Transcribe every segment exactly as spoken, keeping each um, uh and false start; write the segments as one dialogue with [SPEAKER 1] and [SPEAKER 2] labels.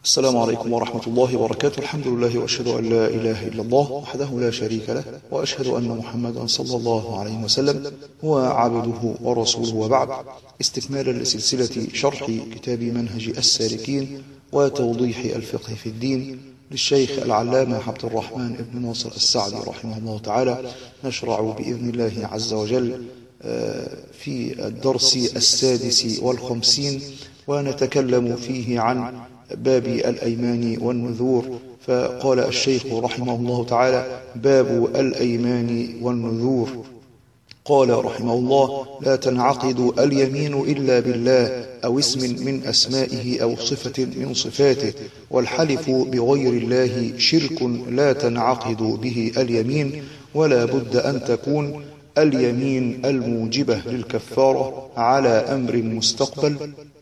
[SPEAKER 1] السلام عليكم ورحمة الله وبركاته. الحمد لله وأشهد أن لا إله إلا الله وحده لا شريك له، وأشهد أن محمدا صلى الله عليه وسلم هو عبده ورسوله، وبعد. استكمالا لسلسلة شرح كتاب منهج السالكين وتوضيح الفقه في الدين للشيخ العلامة عبد الرحمن بن ناصر السعدي رحمه الله تعالى، نشرع بإذن الله عز وجل في الدرس السادس والخمسين، ونتكلم فيه عن باب الأيمان والنذور. فقال الشيخ رحمه الله تعالى: باب الأيمان والنذور. قال رحمه الله: لا تنعقد اليمين إلا بالله أو اسم من أسمائه أو صفة من صفاته، والحلف بغير الله شرك لا تنعقد به اليمين، ولا بد أن تكون اليمين الموجبة للكفارة على أمر مستقبل،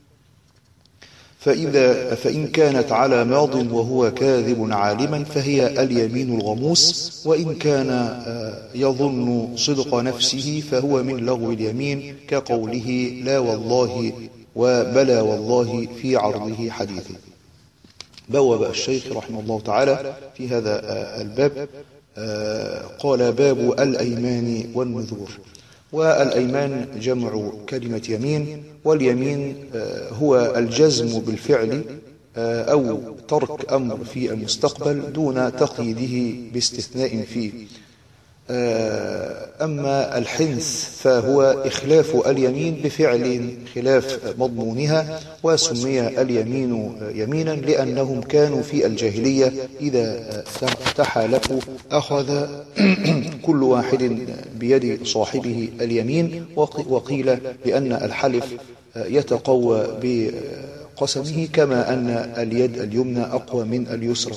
[SPEAKER 1] فإذا فإن كانت على ماض وهو كاذب عالما فهي اليمين الغموس، وإن كان يظن صدق نفسه فهو من لغو اليمين، كقوله لا والله وبلا والله في عرضه حديثه. بوب الشيخ رحمه الله تعالى في هذا الباب قال: باب الأيمان والنذور. والأيمان جمع كلمة يمين، واليمين هو الجزم بالفعل أو ترك أمر في المستقبل دون تقييده باستثناء فيه. أما الحنث فهو إخلاف اليمين بفعل خلاف مضمونها، وسمي اليمين يمينا لأنهم كانوا في الجاهلية إذا تحالفوا أخذ كل واحد بيد صاحبه اليمين، وقيل بأن الحلف يتقوى بقسمه كما أن اليد اليمنى أقوى من اليسرى.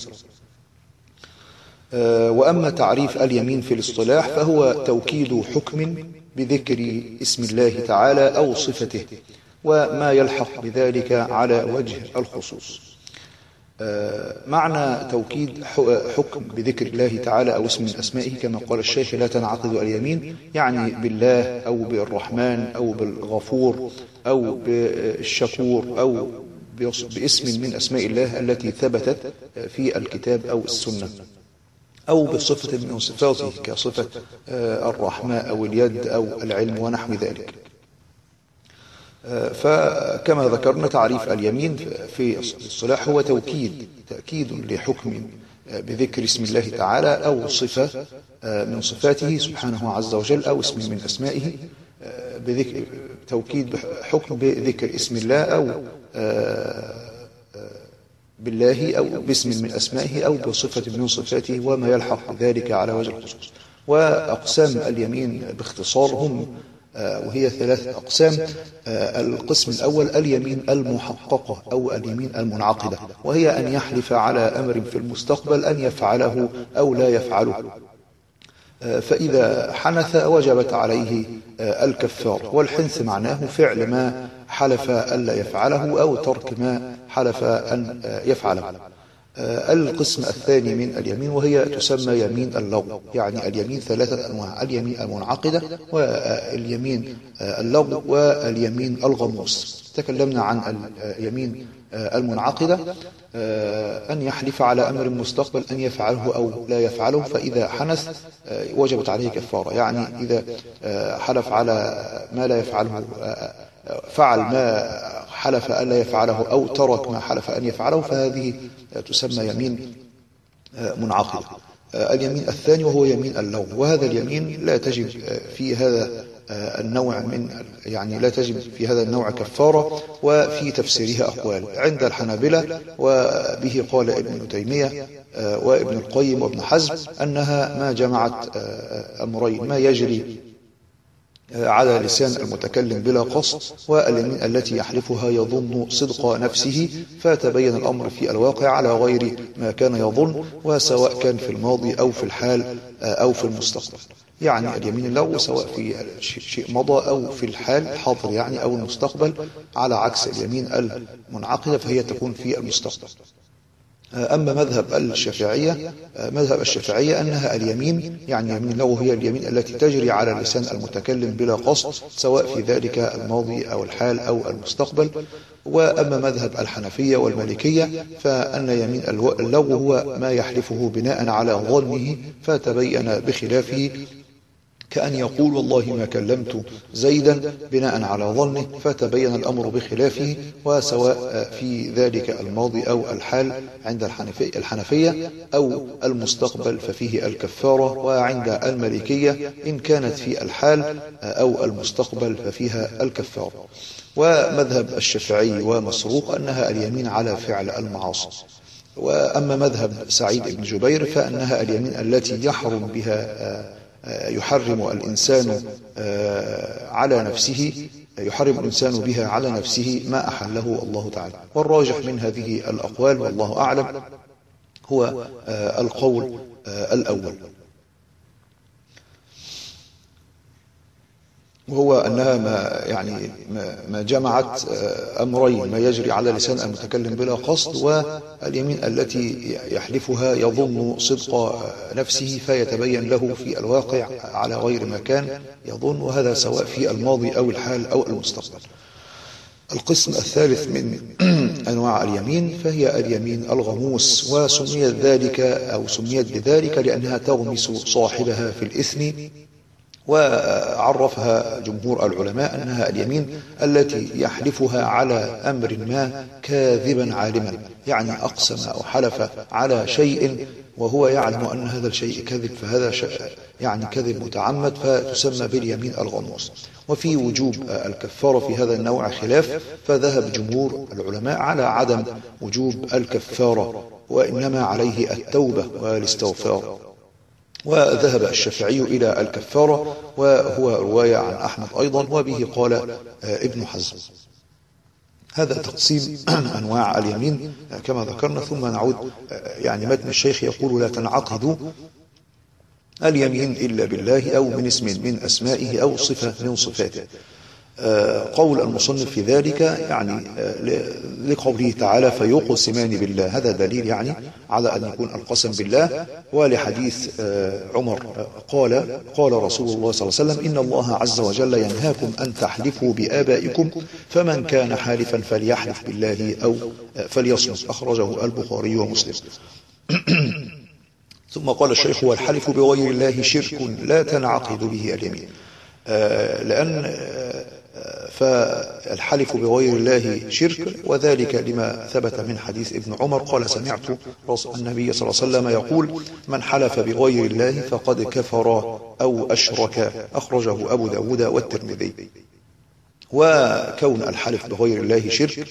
[SPEAKER 1] وأما تعريف اليمين في الاصطلاح فهو توكيد حكم بذكر اسم الله تعالى أو صفته، وما يلحق بذلك على وجه الخصوص. معنى توكيد حكم بذكر الله تعالى أو اسم من أسمائه كما قال الشيخ: لا تنعقد اليمين، يعني بالله أو بالرحمن أو بالغفور أو بالشكور أو باسم من أسماء الله التي ثبتت في الكتاب أو السنة، أو بصفة من صفاته كصفة الرحمة أو اليد أو العلم ونحو ذلك. فكما ذكرنا تعريف اليمين في الصلاح هو توكيد تأكيد لحكم بذكر اسم الله تعالى أو صفة من صفاته سبحانه عز وجل أو اسم من أسمائه، بذكر توكيد حكم بذكر اسم الله أو بالله أو باسم من أسمائه أو بصفة من صفاته وما يلحق ذلك على وجه الخصوص. وأقسام اليمين باختصار هم وهي ثلاث أقسام. القسم الأول اليمين المحققة أو اليمين المنعقدة، وهي أن يحلف على أمر في المستقبل أن يفعله أو لا يفعله، فإذا حنث وجبت عليه الكفار. والحنث معناه فعل ما حلف ألا يفعله أو ترك ما حلف أن يفعله. القسم الثاني من اليمين وهي تسمى يمين اللغو، يعني اليمين ثلاثة أنواع: اليمين المنعقدة واليمين اللغو واليمين الغموس. تكلمنا عن اليمين المنعقدة، أن يحلف على أمر مستقبل أن يفعله أو لا يفعله، فإذا حنث وجبت عليه كفارة، يعني إذا حلف على ما لا يفعله فعل ما حلف أن لا يفعله أو ترك ما حلف أن يفعله، فهذه تسمى يمين منعقدة. اليمين الثاني وهو يمين اللغو، وهذا اليمين لا تجب في هذا النوع من يعني لا تجب في هذا النوع كفارة، وفي تفسيرها أقوال عند الحنابلة، وبه قال ابن تيمية وابن القيم وابن حزم أنها ما جمعت أمرين: ما يجري على لسان المتكلم بلا قصد، واليمين التي يحلفها يظن صدق نفسه فتبين الأمر في الواقع على غير ما كان يظن، وسواء كان في الماضي أو في الحال أو في المستقبل. يعني اليمين اللغو سواء في شيء مضى أو في الحال الحاضر يعني أو المستقبل، على عكس اليمين المنعقدة فهي تكون في المستقبل. أما مذهب الشافعية مذهب الشافعية أنها اليمين، يعني يمين له هي اليمين التي تجري على لسان المتكلم بلا قصد، سواء في ذلك الماضي أو الحال أو المستقبل. وأما مذهب الحنفية والمالكية فأن يمين اللغو هو ما يحلفه بناء على ظنه فتبين بخلافه، كأن يقول والله ما كلمت زيدا بناء على ظنه فتبين الأمر بخلافه، وسواء في ذلك الماضي أو الحال عند الحنفية أو المستقبل ففيه الكفارة، وعند المالكية إن كانت في الحال أو المستقبل ففيها الكفارة. ومذهب الشافعي ومسروق أنها اليمين على فعل المعاصي. وأما مذهب سعيد بن جبير فأنها اليمين التي يحرم بها يحرم الإنسان على نفسه يحرم الإنسان بها على نفسه ما أحله الله تعالى. والراجح من هذه الأقوال والله أعلم هو القول الأول، وهو أنها ما يعني ما جمعت أمرين: ما يجري على لسان المتكلم بلا قصد، واليمين التي يحلفها يظن صدق نفسه فيتبين له في الواقع على غير ما كان يظن، وهذا سواء في الماضي أو الحال أو المستقبل. القسم الثالث من أنواع اليمين فهي اليمين الغموس، وسميت ذلك أو سميت بذلك لأنها تغمس صاحبها في الإثم. وعرفها جمهور العلماء أنها اليمين التي يحلفها على أمر ما كاذبا عالما، يعني أقسم أو حلف على شيء وهو يعلم أن هذا الشيء كذب، فهذا يعني كذب متعمد، فتسمى باليمين الغموس. وفي وجوب الكفارة في هذا النوع خلاف، فذهب جمهور العلماء على عدم وجوب الكفارة، وإنما عليه التوبة والاستغفار. وذهب الشافعي إلى الكفارة، وهو رواية عن أحمد أيضا، وبه قال ابن حزم. هذا تقسيم أنواع اليمين كما ذكرنا. ثم نعود، يعني متن الشيخ يقول: لا تنعقد اليمين إلا بالله أو من اسم من أسمائه أو صفة من صفاته. قول المصنف في ذلك يعني لقوله تعالى: فيقسمان بالله، هذا دليل يعني على أن يكون القسم بالله. ولحديث عمر قال قال رسول الله صلى الله عليه وسلم: إن الله عز وجل ينهاكم أن تحلفوا بآبائكم، فمن كان حالفا فليحلف بالله أو فليصمت. أخرجه البخاري ومسلم. ثم قال الشيخ: والحلف بغير الله شرك لا تنعقد به اليمين. لأن فالحلف بغير الله شرك، وذلك لما ثبت من حديث ابن عمر قال: سمعت النبي صلى الله عليه وسلم يقول: من حلف بغير الله فقد كفر أو أشرك. أخرجه أبو داود والترمذي. وكون الحلف بغير الله شرك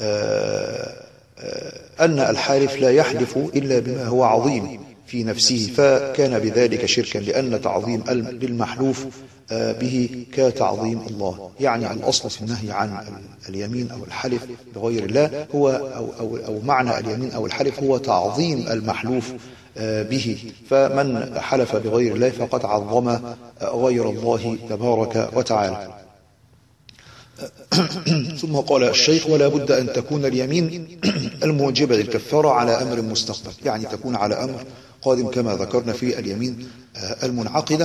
[SPEAKER 1] أن الحالف لا يحلف إلا بما هو عظيم في نفسه، فكان بذلك شركا، لأن تعظيم للمحلوف به كتعظيم الله. يعني الأصل في النهي عن اليمين أو الحلف بغير الله هو أو, أو, أو معنى اليمين أو الحلف هو تعظيم المحلوف به، فمن حلف بغير الله فقد عظم غير الله تبارك وتعالى. ثم قال الشيخ: ولا بد أن تكون اليمين الموجبة للكفارة على أمر مستقبل، يعني تكون على أمر قادم كما ذكرنا في اليمين المنعقدة.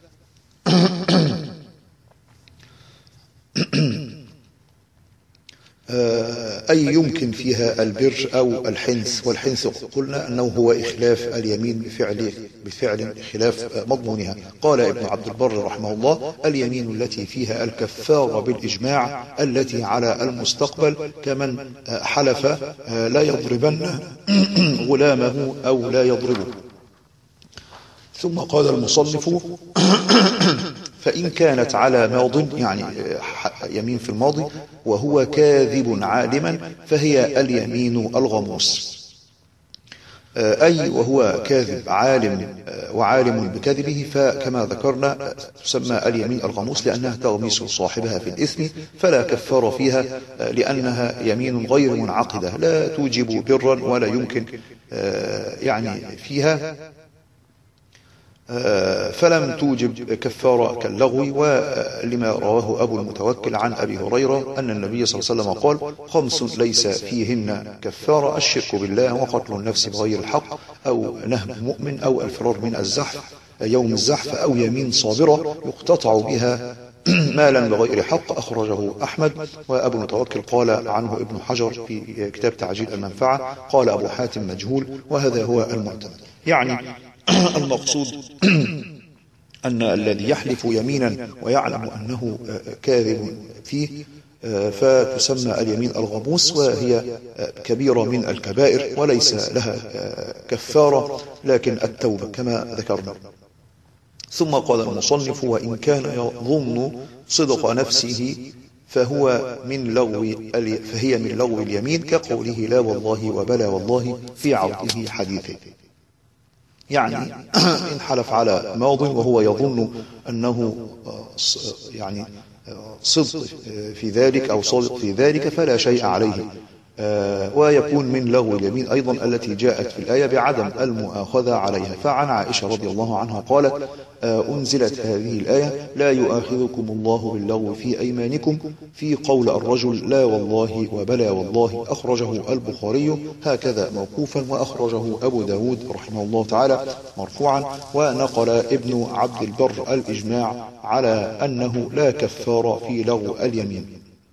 [SPEAKER 1] أي يمكن فيها البر أو الحنث. والحنث قلنا أنه هو إخلاف اليمين بفعل بفعل خلاف مضمونها. قال ابن عبد البر رحمه الله: اليمين التي فيها الكفارة بالإجماع التي على المستقبل، كمن حلف لا يضربن غلامه أو لا يضربه. ثم قال المصنف: فإن كانت على ماض، يعني يمين في الماضي، وهو كاذب عالما، فهي اليمين الغموس. أي وهو كاذب عالم وعالم بكذبه، فكما ذكرنا تسمى اليمين الغموس لأنها تغمس صاحبها في الإثم، فلا كفار فيها، لأنها يمين غير منعقدة لا توجب برا ولا يمكن يعني فيها فلم توجب كفارة كاللغو، ولما رواه أبو المتوكل عن أبي هريرة أن النبي صلى الله عليه وسلم قال: خمس ليس فيهن كفارة: الشرك بالله، وقتل النفس بغير الحق، أو نهب مؤمن، أو الفرار من الزحف يوم الزحف، أو يمين صابرة يقتطع بها مالا بغير حق. أخرجه أحمد. وأبو المتوكل قال عنه ابن حجر في كتاب تعجيل المنفعة، قال أبو حاتم مجهول، وهذا هو المعتمد. يعني المقصود أن الذي يحلف يمينا ويعلم أنه كاذب فيه فتسمى اليمين الغموس، وهي كبيرة من الكبائر وليس لها كفارة لكن التوبة كما ذكرنا. ثم قال المصنف: وإن كان يظن صدق نفسه فهو من لغو فهي من لغو اليمين، كقوله لا والله وبلا والله في عرضه حديثه. يعني إن حلف على ماض وهو يظن أنه يعني صدق في ذلك أو صادق في ذلك فلا شيء عليه. ويكون من لغو اليمين أيضا التي جاءت في الآية بعدم المؤاخذة عليها. فعن عائشة رضي الله عنها قالت: أنزلت هذه الآية: لا يؤاخذكم الله باللغو في أيمانكم، في قول الرجل لا والله وبلا والله. أخرجه البخاري هكذا موقوفا، وأخرجه أبو داود رحمه الله تعالى مرفوعا. ونقل ابن عبد البر الإجماع على أنه لا كفار في لغو اليمين،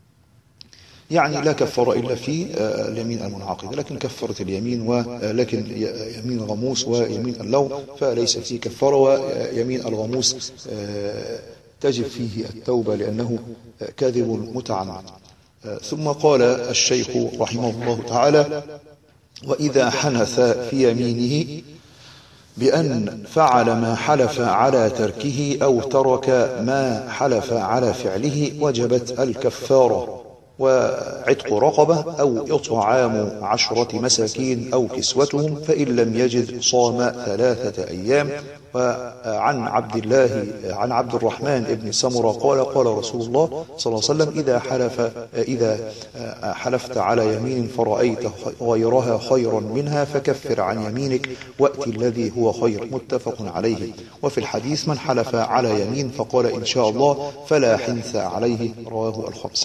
[SPEAKER 1] يعني لا كفر إلا في اليمين المنعقدة، لكن كفرت اليمين، ولكن يمين الغموس ويمين اللغو فليس فيه كفر. ويمين الغموس تجب فيه التوبة لأنه كاذب متعمد. ثم قال الشيخ رحمه الله تعالى: وإذا حنث في يمينه بأن فعل ما حلف على تركه أو ترك ما حلف على فعله وجبت الكفارة، وعتق رقبة أو إطعام عشرة مساكين أو كسوتهم، فإن لم يجد صام ثلاثة أيام. وعن عبد الله عن عبد الرحمن بن سمرة قال: قال رسول الله صلى الله عليه وسلم: إذا حلف إذا حلفت على يمين فرأيت غيرها خيرا منها فكفر عن يمينك وأت الذي هو خير. متفق عليه. وفي الحديث: من حلف على يمين فقال إن شاء الله فلا حنث عليه. رواه الخمسة.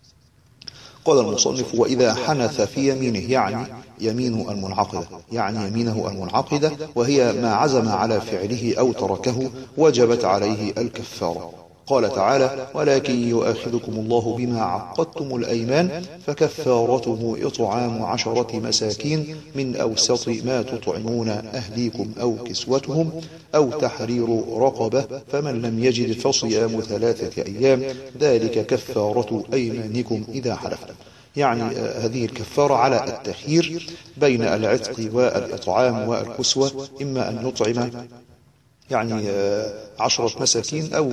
[SPEAKER 1] قال المصنف: وإذا حنث في يمينه، يعني يمينه المنعقدة، يعني يمينه المنعقدة وهي ما عزم على فعله أو تركه، وجبت عليه الكفارة. قال تعالى: ولكن يؤاخذكم الله بما عقدتم الأيمان فكفارته إطعام عشرة مساكين من أوسط ما تطعمون أهليكم أو كسوتهم أو تحرير رقبة، فمن لم يجد فصيام ثلاثة أيام، ذلك كفارة أيمانكم إذا حلفتم. يعني هذه الكفارة على التخيير بين العتق والإطعام والكسوة، إما أن يطعم يعني عشرة مساكين أو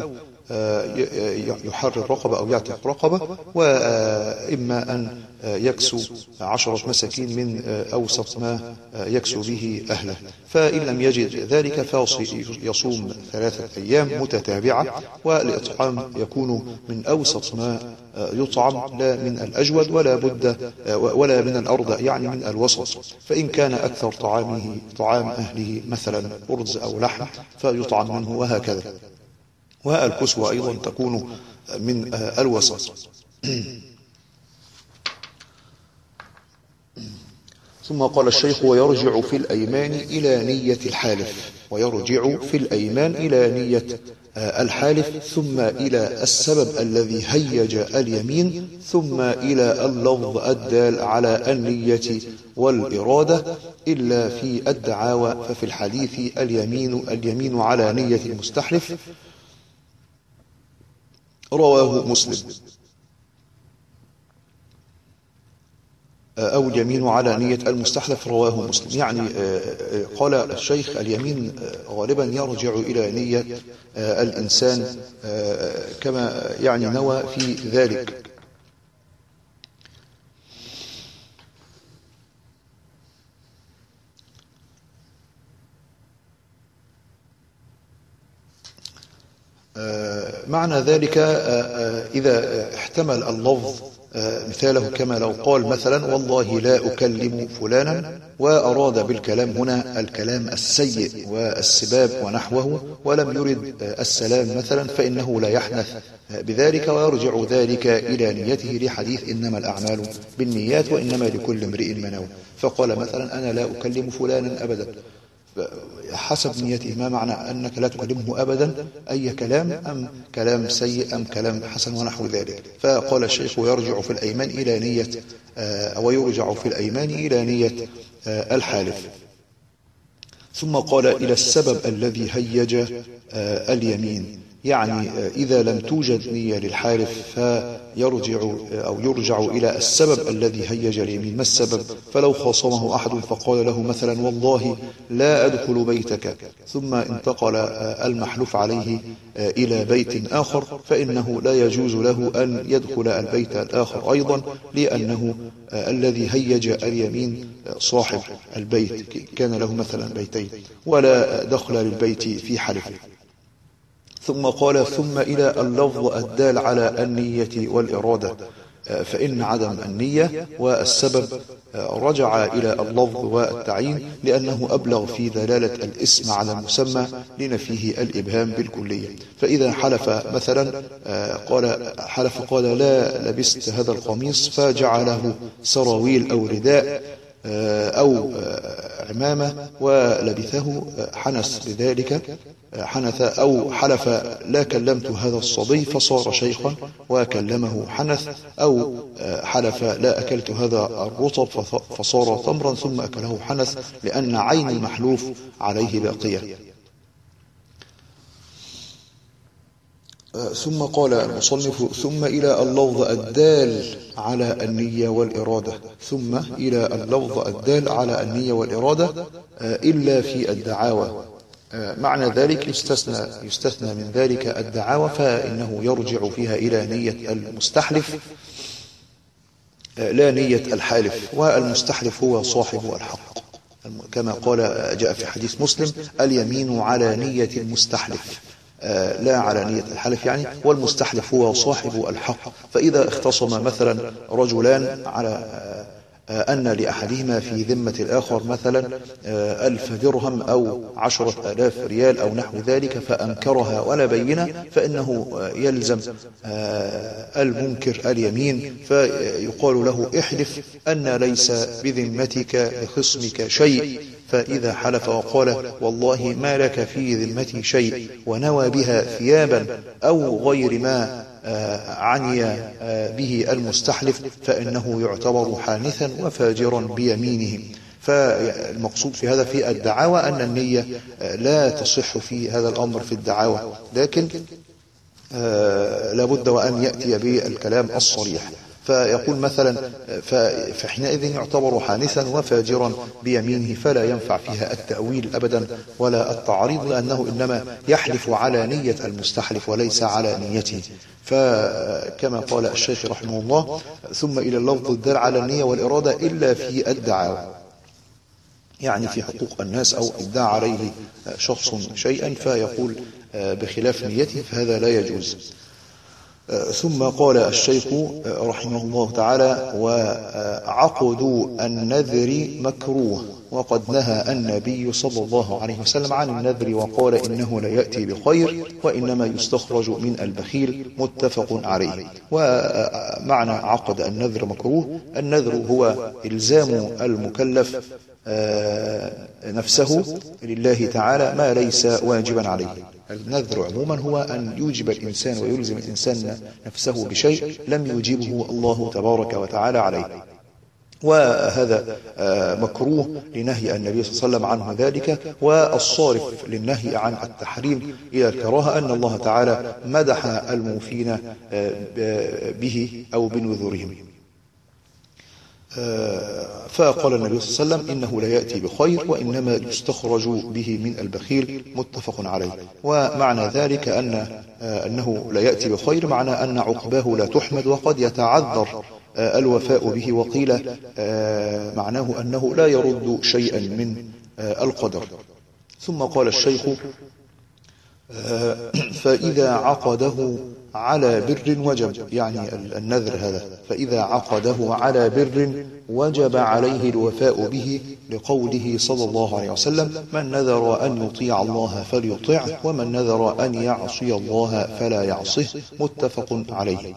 [SPEAKER 1] يحرر رقبة أو يعتق رقبة، وإما أن يكسو عشرة مساكين من أوسط ما يكسو به أهله. فإن لم يجد ذلك فيصوم ثلاثة أيام متتابعة، والإطعام يكون من أوسط ما يطعم، لا من الأجود ولا بد ولا من الأرض، يعني من الوسط. فإن كان أكثر طعامه طعام أهله مثلا أرز أو لحم فيطعم منه، وهكذا. والكسوة أيضا تكون من الوسط. ثم قال الشيخ: ويرجع في الأيمان إلى نية الحالف، ويرجع في الأيمان إلى نية الحالف، ثم إلى السبب الذي هيج اليمين، ثم إلى اللفظ الدال على النية والإرادة، إلا في الدعاوى ففي الحديث اليمين اليمين على نية المستحلف. رواه مسلم. أو اليمين على نية المستحلف، رواه مسلم. يعني قال الشيخ: اليمين غالبا يرجع إلى نية الإنسان كما يعني نوى في ذلك. معنى ذلك إذا احتمل اللفظ مثاله كما لو قال مثلا والله لا أكلم فلانا، وأراد بالكلام هنا الكلام السيء والسباب ونحوه ولم يرد السلام مثلا، فإنه لا يحنث بذلك ويرجع ذلك إلى نيته لحديث إنما الأعمال بالنيات وإنما لكل امرئ ما نوى. فقال مثلا أنا لا أكلم فلانا أبدا، حسب نيته. ما معنى أنك لا تكلمه أبدا؟ أي كلام، أم كلام سيء أم كلام حسن ونحو ذلك. فقال الشيخ يرجع في الأيمان إلى نية أو يرجع في الأيمان إلى نية الحالف. ثم قال إلى السبب الذي هيج اليمين، يعني إذا لم توجد نية للحالف فيرجع أو يرجع إلى السبب الذي هيج اليمين. ما السبب؟ فلو خاصمه أحد فقال له مثلا والله لا أدخل بيتك، ثم انتقل المحلوف عليه إلى بيت آخر، فإنه لا يجوز له أن يدخل البيت الآخر أيضا، لأنه الذي هيج اليمين صاحب البيت، كان له مثلا بيتين ولا دخل للبيت في حلفه. ثم قال ثم إلى اللفظ الدال على النية والإرادة، فإن عدم النية والسبب رجع إلى اللفظ والتعيين، لأنه أبلغ في دلالة الاسم على المسمى لنفيه الإبهام بالكلية. فإذا حلف مثلا قال حلف قال لا لبست هذا القميص، فجعله سراويل أو رداء أو عمامة ولبثه، حنث بذلك حنث. أو حلف لا كلمت هذا الصبي فصار شيخا وكلمه حنث. أو حلف لا أكلت هذا الرطب فصار تمرا ثم أكله حنث، لأن عين المحلوف عليه باقية. ثم قال المصنف ثم إلى اللفظ الدال على النية والإرادة، ثم إلى اللفظ الدال على النية والإرادة إلا في الدعاوى. معنى ذلك يستثنى, يستثنى من ذلك الدعاوى، فإنه يرجع فيها إلى نية المستحلف لا نية الحالف، والمستحلف هو صاحب الحق، كما قال جاء في حديث مسلم اليمين على نية المستحلف لا على نية الحلف يعني، والمستحلف هو صاحب الحق. فإذا اختصم مثلا رجلان على أن لأحدهما في ذمة الآخر مثلا ألف درهم أو عشرة آلاف ريال أو نحو ذلك، فأنكرها ولا بينة، فإنه يلزم المنكر اليمين، فيقال له احلف أن ليس بذمتك لخصمك شيء. فإذا حلف وقال والله ما لك في ذمتي شيء، ونوى بها ثيابا أو غير ما عني به المستحلف، فإنه يعتبر حانثا وفاجرا بيمينه. فالمقصود في هذا في الدعاوى أن النية لا تصح في هذا الأمر في الدعاوى، لكن لابد وأن يأتي بالكلام الصريح. فيقول مثلا فحينئذ يعتبر حانثا وفاجرا بيمينه، فلا ينفع فيها التأويل أبدا ولا التعريض، لأنه إنما يحلف على نية المستحلف وليس على نيته. فكما قال الشيخ رحمه الله ثم إلى اللفظ الدال على النية والإرادة إلا في الدعاوى، يعني في حقوق الناس أو ادعى عليه شخص شيئا فيقول بخلاف نيته، فهذا لا يجوز. ثم قال الشيخ رحمه الله تعالى وعقد النذر مكروه، وقد نهى النبي صلى الله عليه وسلم عن النذر وقال إنه لا يأتي بخير وإنما يستخرج من البخيل، متفق عليه. ومعنى عقد النذر مكروه، النذر هو إلزام المكلف نفسه لله تعالى ما ليس واجبا عليه. النذر عموما هو أن يوجب الإنسان ويلزم الإنسان نفسه بشيء لم يوجبه الله تبارك وتعالى عليه، وهذا مكروه لنهي النبي صلى الله عليه وسلم عنه ذلك. والصارف للنهي عن التحريم إلى الكراهة أن الله تعالى مدح الموفين به أو بنذورهم. فقال النبي صلى الله عليه وسلم إنه لا يأتي بخير وإنما يستخرج به من البخيل، متفق عليه. ومعنى ذلك أن أنه لا يأتي بخير معنى أن عقباه لا تحمد وقد يتعذر الوفاء به، وقيل معناه أنه لا يرد شيئا من القدر. ثم قال الشيخ فإذا عقده على بر وجب، يعني النذر هذا، فإذا عقده على بر وجب عليه الوفاء به، لقوله صلى الله عليه وسلم: من نذر أن يطيع الله فليطعه، ومن نذر أن يعصي الله فلا يعصه، متفق عليه.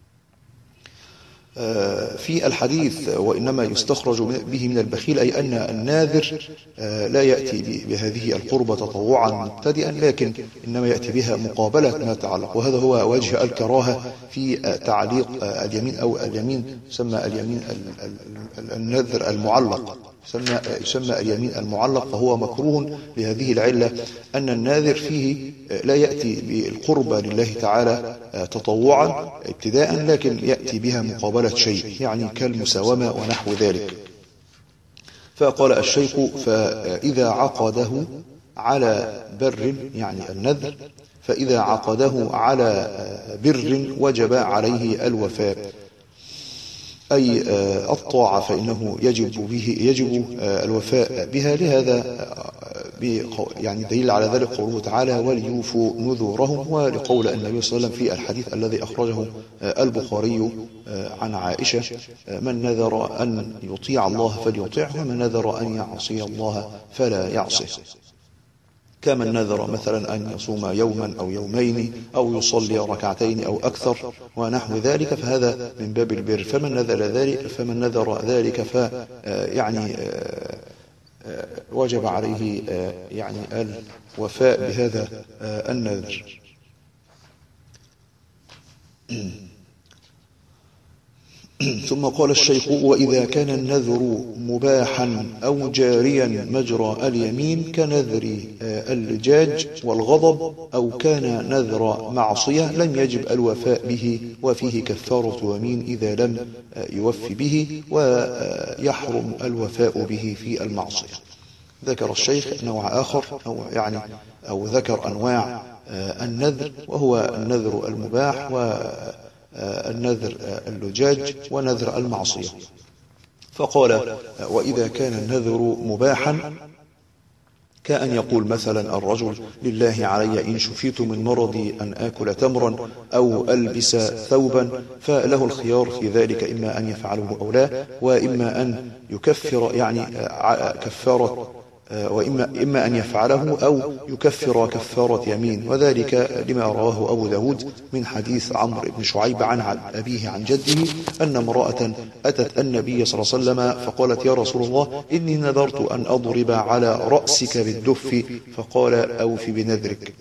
[SPEAKER 1] في الحديث: وإنما يستخرج به من البخيل، أي أن الناذر لا يأتي بهذه القربة تطوعا مبتدئا، لكن إنما يأتي بها مقابلة ما تعلق، وهذا هو وجه الكراهة في تعليق اليمين، أو اليمين يسمى اليمين النذر المعلق، يسمى, يسمى اليمين المعلق، فهو مكروه لهذه العلة، أن الناذر فيه لا يأتي بالقربة لله تعالى تطوعا ابتداء، لكن يأتي بها مقابلة شيء، يعني كالمساومة ونحو ذلك. فقال الشيخ: فإذا عقده على بر، يعني النذر، فإذا عقده على بر وجب عليه الوفاء، أي الطاعة، فإنه يجب به يجب الوفاء بها. لهذا يعني دليل على ذلك قوله تعالى: وليوفوا نذورهم، ولقول النبي صلى الله عليه وسلم في الحديث الذي أخرجه البخاري عن عائشة: من نذر أن يطيع الله فليطعه، ومن نذر أن يعصي الله فلا يعصه. كمن نذر مثلا أن يصوم يوما أو يومين أو يصلي ركعتين أو أكثر ونحو ذلك، فهذا من باب البر. فمن نذر ذلك فمن نذر ذلك ف يعني وجب عليه يعني الوفاء بهذا النذر. ثم قال الشيخ: وإذا كان النذر مباحا أو جاريا مجرى اليمين، كنذر اللجاج والغضب، أو كان نذر معصية، لم يجب الوفاء به، وفيه كفارة يمين إذا لم يوفي به، ويحرم الوفاء به في المعصية. ذكر الشيخ نوع آخر، أو يعني أو ذكر أنواع النذر، وهو النذر المباح، و النذر اللجاج، ونذر المعصية. فقال: وإذا كان النذر مباحا، كأن يقول مثلا الرجل: لله علي إن شفيت من مرضي أن آكل تمرا أو ألبس ثوبا، فله الخيار في ذلك، إما أن يفعله أو لا، وإما أن يكفر، يعني كفارة، وإما إما أن يفعله أو يكفر كفارة يمين، وذلك لما رواه أبو داود من حديث عمرو بن شعيب عن أبيه عن جده أن امرأة أتت النبي صلى الله عليه وسلم فقالت: يا رسول الله، إني نذرت أن أضرب على رأسك بالدف، فقال: أوف بنذرك.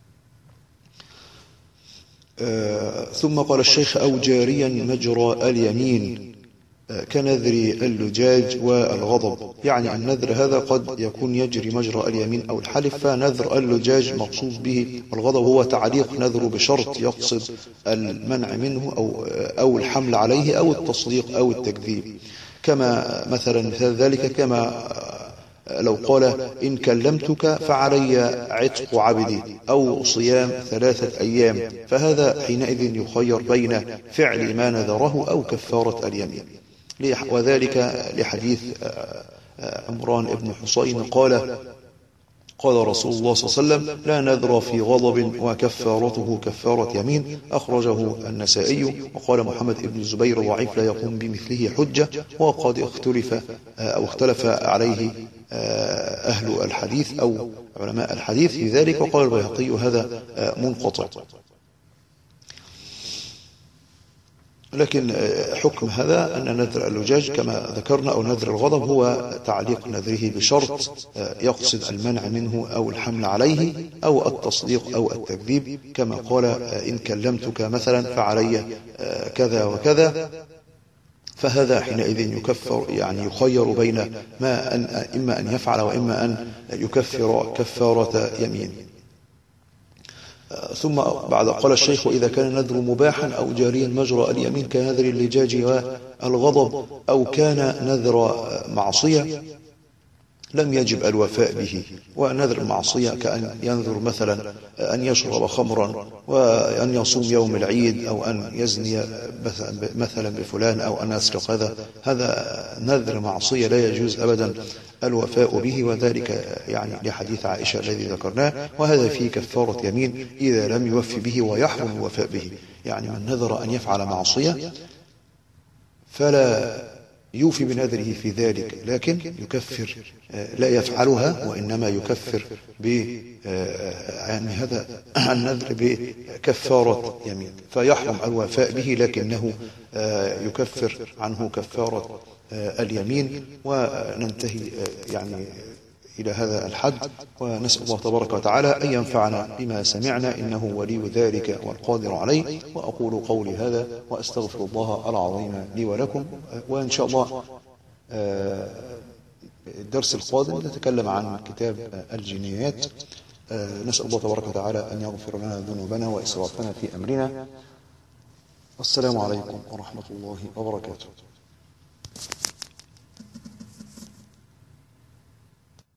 [SPEAKER 1] آه ثم قال الشيخ: أو جاريا مجرى اليمين، كنذر اللجاج والغضب، يعني النذر هذا قد يكون يجري مجرى اليمين أو الحلف، فنذر اللجاج مقصود به الغضب، هو تعليق نذر بشرط يقصد المنع منه أو أو الحمل عليه أو التصديق أو التكذيب. كما مثلا مثال ذلك، كما لو قال: إن كلمتك فعلي عتق عبدي، أو صيام ثلاثة أيام، فهذا حينئذ يخير بين فعل ما نذره أو كفارة اليمين. وذلك لحديث عمران بن حصين قال: قال رسول الله صلى الله عليه وسلم: لا نذر في غضب وكفارته كفارة يمين، أخرجه النسائي. وقال محمد بن الزبير: ضعيف لا يقوم بمثله حجة، وقد اختلف أو اختلف عليه أهل الحديث أو علماء الحديث في ذلك. وقال البيهقي: هذا منقطع. لكن حكم هذا أن نذر اللجاج كما ذكرنا أو نذر الغضب هو تعليق نذره بشرط يقصد المنع منه أو الحمل عليه أو التصديق أو التكذيب، كما قال: إن كلمتك مثلا فعلي كذا وكذا، فهذا حينئذ يكفر، يعني يخير بين ما أن إما أن يفعل وإما أن يكفر كفارة يمين. ثم بعد قال الشيخ: وإذا كان النذر مباحا أو جاريا مجرى اليمين، كنذر اللجاج والغضب، أو كان نذر معصية، لم يجب الوفاء به. ونذر المعصية كأن ينذر مثلا أن يشرب خمرا وأن يصوم يوم العيد، أو أن يزني مثلا بفلان، أو أن يسرق، هذا هذا نذر معصية لا يجوز أبدا الوفاء به، وذلك يعني لحديث عائشة الذي ذكرناه، وهذا فيه كفارة يمين إذا لم يوفي به، ويحرم الوفاء به. يعني من نذر أن يفعل معصية فلا يوفي بنذره في ذلك، لكن يكفر، لا يفعلها، وإنما يكفر ب يعني هذا النذر بكفارة يمين، فيحرم الوفاء به، لكنه يكفر عنه كفارة اليمين. وننتهي يعني إلى هذا الحد، ونسأل الله تبارك وتعالى أن ينفعنا بما سمعنا، إنه ولي ذلك والقادر عليه. وأقول قولي هذا وأستغفر الله العظيم لي ولكم. وإن شاء الله الدرس القادم نتكلم عن كتاب الجنيات. نسأل الله تبارك وتعالى أن يغفر لنا ذنوبنا وإسرافنا في أمرنا. والسلام عليكم ورحمة الله وبركاته.